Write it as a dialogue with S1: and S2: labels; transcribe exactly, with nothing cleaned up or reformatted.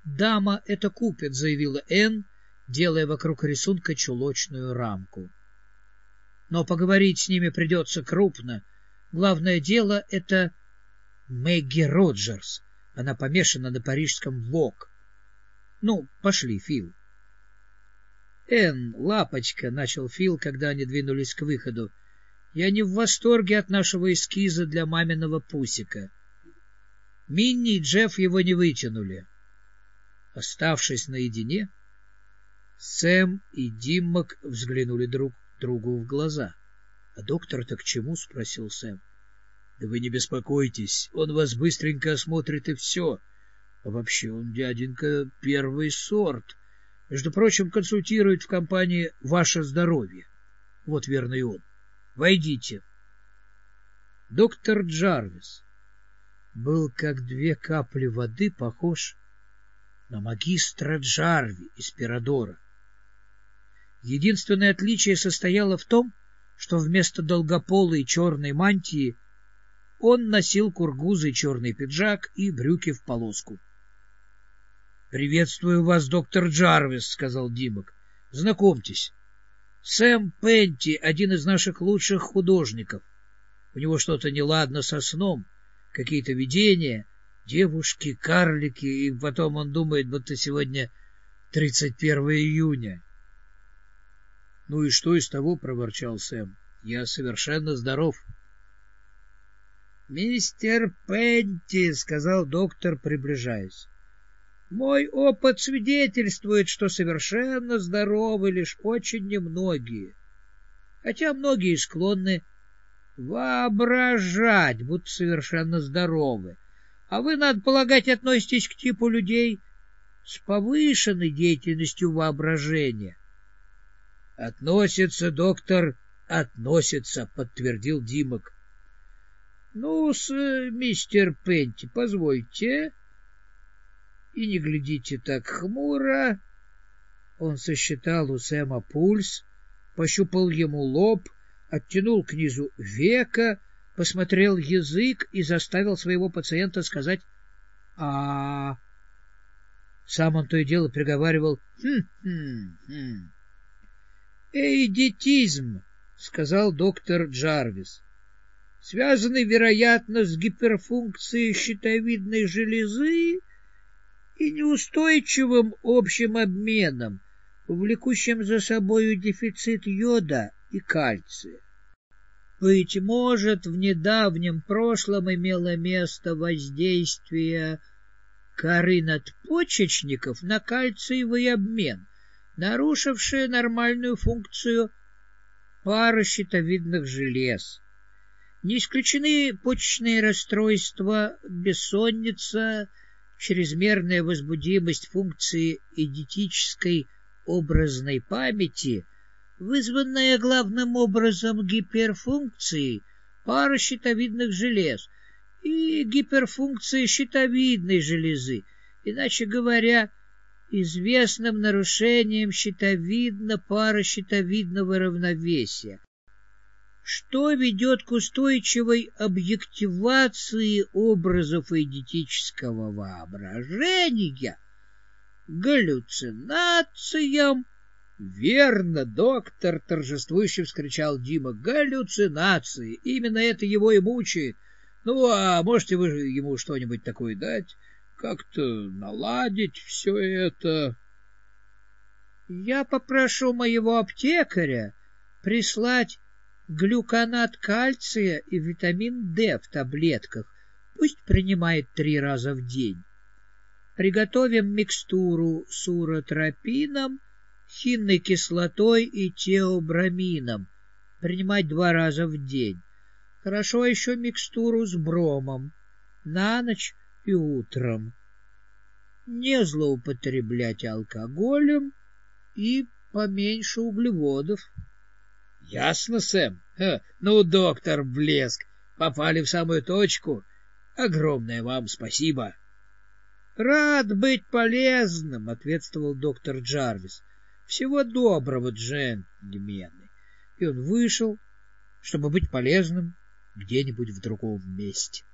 S1: Дама это купит, заявила Энн, делая вокруг рисунка чулочную рамку. Но поговорить с ними придется крупно. Главное дело — это Мэгги Роджерс. Она помешана на парижском «Вог». Ну, пошли, Фил. Энн, лапочка, — начал Фил, когда они двинулись к выходу, — я не в восторге от нашего эскиза для маминого пусика. Минни и Джефф его не вытянули. Оставшись наедине, Сэм и Диммок взглянули друг другу в глаза. — А доктор-то к чему? — спросил Сэм. — Да вы не беспокойтесь, он вас быстренько осмотрит и все. А вообще он, дяденька, первый сорт. Между прочим, консультирует в компании «Ваше здоровье». Вот верно и он. Войдите. Доктор Джарвис был, как две капли воды, похож на магистра Джарви из Пирадора. Единственное отличие состояло в том, что вместо долгополой черной мантии он носил кургузый черный пиджак и брюки в полоску. — Приветствую вас, доктор Джарвис, — сказал Димок. — Знакомьтесь, Сэм Пенти, один из наших лучших художников. У него что-то неладно со сном, какие-то видения, девушки, карлики, и потом он думает, будто сегодня тридцать первое июня. — Ну и что из того, — проворчал Сэм, — я совершенно здоров. — Мистер Пенти, — сказал доктор, приближаясь, — мой опыт свидетельствует, что совершенно здоровы лишь очень немногие, хотя многие склонны воображать, будто совершенно здоровы, а вы, надо полагать, относитесь к типу людей с повышенной деятельностью воображения. — Относится, доктор, относится, — подтвердил Димок. — Ну-с, мистер Пенти, позвольте... И не глядите так хмуро. Он сосчитал у Сэма пульс, пощупал ему лоб, оттянул к низу века, посмотрел язык и заставил своего пациента сказать «а». Сам он то и дело приговаривал «хм-хм-хм». «Эйдетизм», — сказал доктор Джарвис, — «связанный, вероятно, с гиперфункцией щитовидной железы и неустойчивым общим обменом, влекущим за собою дефицит йода и кальция. Быть может, в недавнем прошлом имело место воздействие коры надпочечников на кальциевый обмен, нарушившее нормальную функцию паращитовидных желез. Не исключены почечные расстройства, бессонница, чрезмерная возбудимость функции эдетической образной памяти, вызванная главным образом гиперфункцией паращитовидных желез и гиперфункцией щитовидной железы, иначе говоря, известным нарушением щитовидно-паращитовидного равновесия, что ведет к устойчивой объективации образов эдетического воображения, галлюцинациям. — Верно, доктор! — торжествующе вскричал Дима. — Галлюцинации! Именно это его и мучает. Ну, а можете вы ему что-нибудь такое дать? Как-то наладить все это? — Я попрошу моего аптекаря прислать глюконат кальция и витамин D в таблетках. Пусть принимает три раза в день. Приготовим микстуру с уротропином, хинной кислотой и теобрамином. Принимать два раза в день. Хорошо еще микстуру с бромом. На ночь и утром. Не злоупотреблять алкоголем и поменьше углеводов. — Ясно, Сэм. Ха, ну, доктор, блеск. Попали в самую точку. Огромное вам спасибо. — Рад быть полезным, — ответствовал доктор Джарвис. — Всего доброго, джентльмены. И он вышел, чтобы быть полезным где-нибудь в другом месте.